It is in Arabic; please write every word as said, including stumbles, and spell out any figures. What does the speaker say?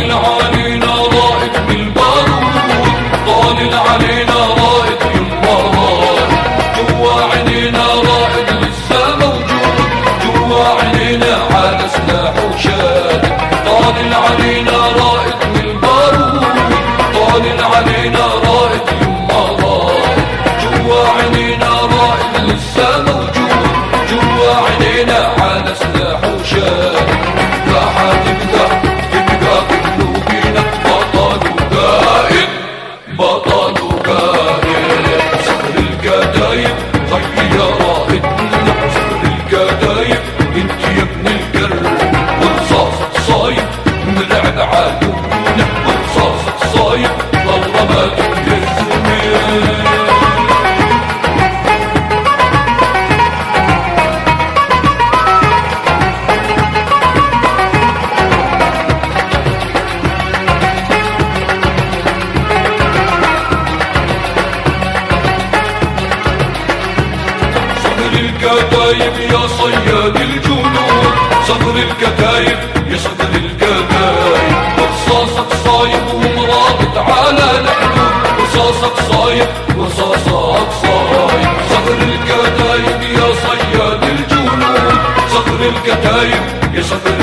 طال علينا رائد بالبارود، طال علينا رائد يمرار، جوا عينينا رائد لسه موجود، جوا عينينا على سلاح وشادد. طال علينا رائد بالبارود، طال علينا رائد يمرار، جوا عينينا رائد لسه موجود، جوا عينينا على سلاح وشادد. لا حاتبدا يبقى قلوبنا بطل وقائد، بطل وقائد. صخر الكتايب خي يا رائدنا، صخر الكتايب انت يا ابن القرن، ورصاصك صايب مرعب عدونا، ورصاصك صايب والله ما تتهزمي. الكتايب يا صياد الجنود، صقر الكتايب يا صقر الكتايب، رصاصك صايب ومرابط على الحدود، رصاصك صايب رصاصك صايب. صقر الكتايب يا صياد الجنود، صقر الكتايب يا صقر